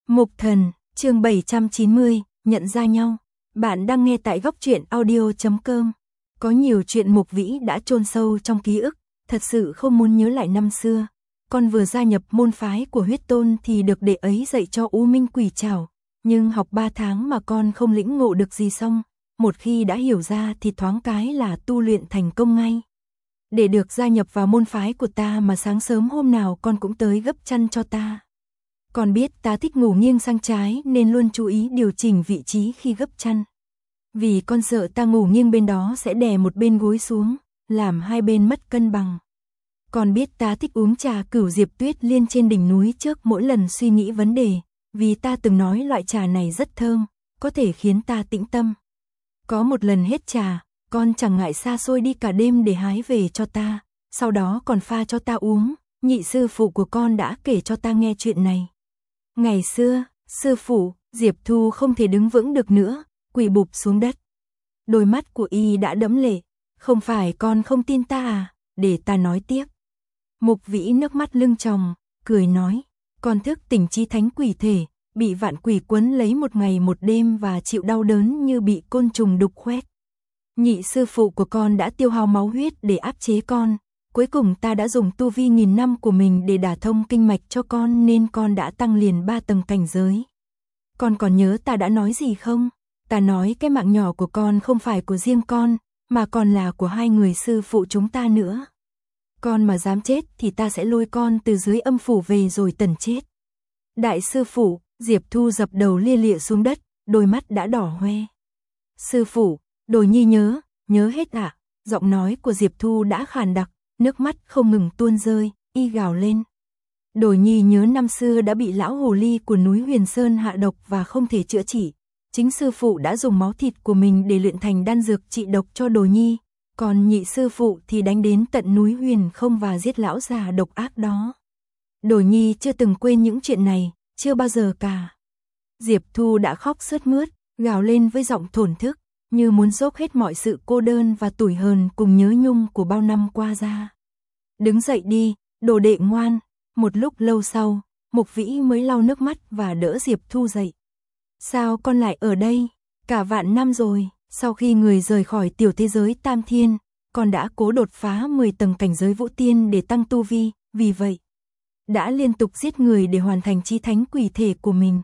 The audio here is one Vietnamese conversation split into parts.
Mục Thần, chương 790, nhận ra nhau. Bạn đang nghe tại góc truyện audio.com. Có nhiều chuyện Mục Vĩ đã chôn sâu trong ký ức, thật sự không muốn nhớ lại năm xưa. Con vừa gia nhập môn phái của huyết tôn thì được đệ ấy dạy cho U Minh Quỷ Trảo, nhưng học 3 tháng mà con không lĩnh ngộ được gì xong, một khi đã hiểu ra thì thoáng cái là tu luyện thành công ngay. Để được gia nhập vào môn phái của ta mà sáng sớm hôm nào con cũng tới gấp chăn cho ta. Con biết ta thích ngủ nghiêng sang trái nên luôn chú ý điều chỉnh vị trí khi gấp chăn. Vì con sợ ta ngủ nghiêng bên đó sẽ đè một bên gối xuống, làm hai bên mất cân bằng. Con biết ta thích uống trà cửu diệp tuyết liên trên đỉnh núi trước mỗi lần suy nghĩ vấn đề, vì ta từng nói loại trà này rất thơm, có thể khiến ta tĩnh tâm. Có một lần hết trà, con chẳng ngại xa xôi đi cả đêm để hái về cho ta, sau đó còn pha cho ta uống. Nhị sư phụ của con đã kể cho ta nghe chuyện này. Ngày xưa, sư phụ, Diệp Thu không thể đứng vững được nữa, quỳ bụp xuống đất. Đôi mắt của y đã đẫm lệ. Không phải con không tin ta à, để ta nói tiếp. Mục Vĩ nước mắt lưng tròng, cười nói, con thức tỉnh chi thánh quỷ thể, bị vạn quỷ quấn lấy một ngày một đêm và chịu đau đớn như bị côn trùng đục khoét. Nhị sư phụ của con đã tiêu hao máu huyết để áp chế con. Cuối cùng ta đã dùng tu vi 1000 năm của mình để đả thông kinh mạch cho con nên con đã tăng liền 3 tầng cảnh giới. Con còn nhớ ta đã nói gì không? Ta nói cái mạng nhỏ của con không phải của riêng con, mà còn là của hai người sư phụ chúng ta nữa. Con mà dám chết thì ta sẽ lôi con từ dưới âm phủ về rồi tần chết. Đại sư phụ, Diệp Thu dập đầu lia lịa xuống đất, đôi mắt đã đỏ hoe. Sư phụ, Đồ Nhi nhớ hết ạ. Giọng nói của Diệp Thu đã khàn đặc. Nước mắt không ngừng tuôn rơi, y gào lên. Đồ Nhi nhớ năm xưa đã bị lão hồ ly của núi Huyền Sơn hạ độc và không thể chữa trị. Chính sư phụ đã dùng máu thịt của mình để luyện thành đan dược trị độc cho Đồ Nhi. Còn nhị sư phụ thì đánh đến tận núi Huyền Không và giết lão già độc ác đó. Đồ Nhi chưa từng quên những chuyện này, chưa bao giờ cả. Diệp Thu đã khóc sướt mướt, gào lên với giọng thổn thức, như muốn dốc hết mọi sự cô đơn và tủi hờn cùng nhớ nhung của bao năm qua ra. Đứng dậy đi, đồ đệ ngoan. Một lúc lâu sau, Mục Vĩ mới lau nước mắt và đỡ Diệp Thu dậy. Sao con lại ở đây? Cả vạn năm rồi, sau khi người rời khỏi tiểu thế giới Tam Thiên, con đã cố đột phá 10 tầng cảnh giới Vũ Tiên để tăng tu vi, vì vậy đã liên tục giết người để hoàn thành chi thánh quỷ thể của mình.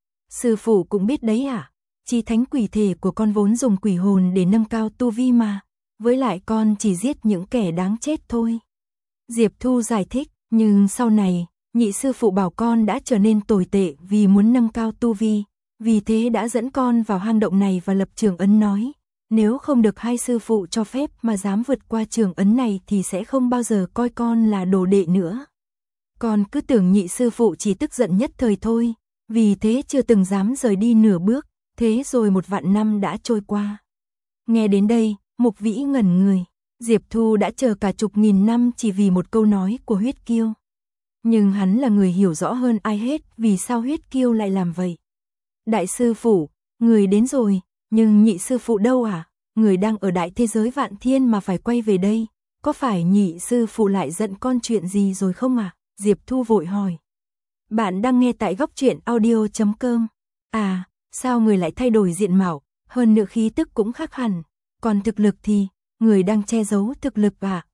Sư phụ cũng biết đấy à? Chi thánh quỷ thể của con vốn dùng quỷ hồn để nâng cao tu vi mà, với lại con chỉ giết những kẻ đáng chết thôi. Diệp Thu giải thích, nhưng sau này, nhị sư phụ bảo con đã trở nên tồi tệ vì muốn nâng cao tu vi, vì thế đã dẫn con vào hang động này và lập trường ấn nói, nếu không được hai sư phụ cho phép mà dám vượt qua trường ấn này thì sẽ không bao giờ coi con là đồ đệ nữa. Con cứ tưởng nhị sư phụ chỉ tức giận nhất thời thôi, vì thế chưa từng dám rời đi nửa bước. Thế rồi 1 vạn năm đã trôi qua. Nghe đến đây, Mục Vĩ ngẩn người. Diệp Thu đã chờ cả chục nghìn năm chỉ vì một câu nói của huyết kiêu. Nhưng hắn là người hiểu rõ hơn ai hết vì sao huyết kiêu lại làm vậy. Đại sư phụ, người đến rồi, nhưng nhị sư phụ đâu à? Người đang ở đại thế giới Vạn Thiên mà phải quay về đây. Có phải nhị sư phụ lại giận con chuyện gì rồi không à? Diệp Thu vội hỏi. Bạn đang nghe tại góc truyện audio.com. À, sao người lại thay đổi diện mạo, hơn nữa khí tức cũng khác hẳn. Còn thực lực thì, người đang che giấu thực lực à?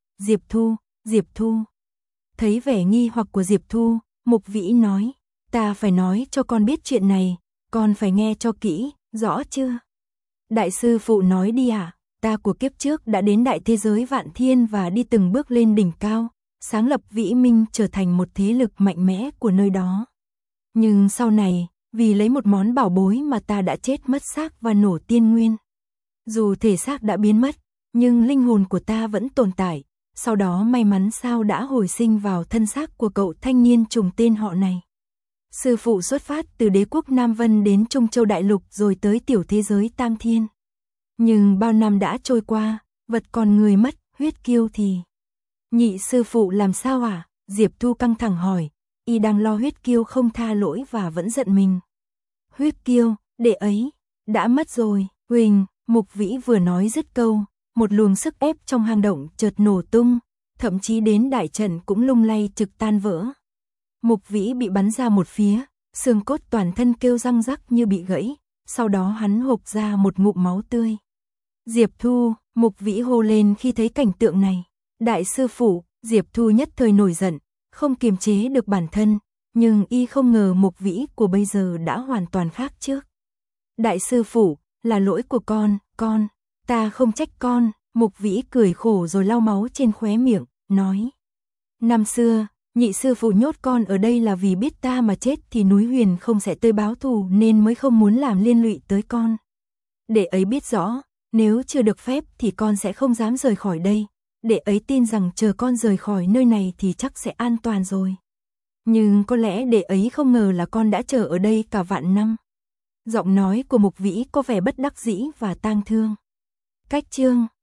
Diệp Thu. Thấy vẻ nghi hoặc của Diệp Thu, Mục Vĩ nói, ta phải nói cho con biết chuyện này, con phải nghe cho kỹ, rõ chưa? Đại sư phụ nói đi à, ta của kiếp trước đã đến đại thế giới Vạn Thiên và đi từng bước lên đỉnh cao, sáng lập Vĩ Minh trở thành một thế lực mạnh mẽ của nơi đó. Nhưng sau này, vì lấy một món bảo bối mà ta đã chết mất xác và nổ tiên nguyên. Dù thể xác đã biến mất, nhưng linh hồn của ta vẫn tồn tại, sau đó may mắn sao đã hồi sinh vào thân xác của cậu thanh niên trùng tên họ này. Sư phụ xuất phát từ đế quốc Nam Vân đến Trung Châu Đại Lục rồi tới tiểu thế giới Tam Thiên. Nhưng bao năm đã trôi qua, vật còn người mất, huyết kiêu thì... Nhị sư phụ làm sao à? Diệp Thu căng thẳng hỏi. Y đang lo huyết kiêu không tha lỗi và vẫn giận mình. Huyết kiêu, đệ ấy, đã mất rồi, Huỳnh. Mục Vĩ vừa nói dứt câu, một luồng sức ép trong hang động chợt nổ tung, thậm chí đến đại trận cũng lung lay trực tan vỡ. Mục Vĩ bị bắn ra một phía, xương cốt toàn thân kêu răng rắc như bị gãy, sau đó hắn hộc ra một ngụm máu tươi. Diệp Thu, Mục Vĩ hô lên khi thấy cảnh tượng này. Đại sư phụ, Diệp Thu nhất thời nổi giận, không kiềm chế được bản thân, nhưng y không ngờ Mục Vĩ của bây giờ đã hoàn toàn khác trước. Đại sư phụ, là lỗi của con, ta không trách con. Mục Vĩ cười khổ rồi lau máu trên khóe miệng, nói. Năm xưa, nhị sư phụ nhốt con ở đây là vì biết ta mà chết thì núi Huyền không sẽ tới báo thù nên mới không muốn làm liên lụy tới con. Để ấy biết rõ, nếu chưa được phép thì con sẽ không dám rời khỏi đây. Để ấy tin rằng chờ con rời khỏi nơi này thì chắc sẽ an toàn rồi. Nhưng có lẽ để ấy không ngờ là con đã chờ ở đây cả vạn năm. Giọng nói của Mục Vĩ có vẻ bất đắc dĩ và tang thương. Cách chương